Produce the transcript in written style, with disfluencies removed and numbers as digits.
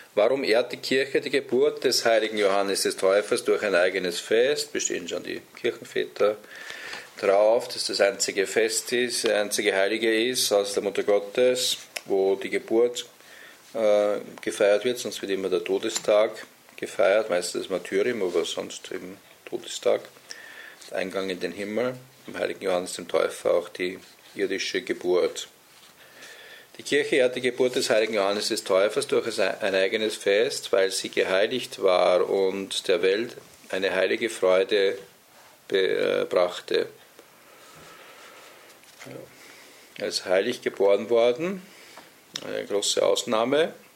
Warum ehrt die Kirche die Geburt des heiligen Johannes des Täufers durch ein eigenes Fest? Bestehen schon die Kirchenväter drauf, dass das einzige Fest ist, der einzige Heilige ist aus der Mutter Gottes, wo die Geburt gefeiert wird, sonst wird immer der Todestag gefeiert, meistens das Martyrium, aber sonst eben Todestag, der Eingang in den Himmel, im heiligen Johannes dem Täufer auch die irdische Geburt. Die Kirche ehrt die Geburt des heiligen Johannes des Täufers durch ein eigenes Fest, weil sie geheiligt war und der Welt eine heilige Freude brachte. Er ist heilig geboren worden, eine große Ausnahme.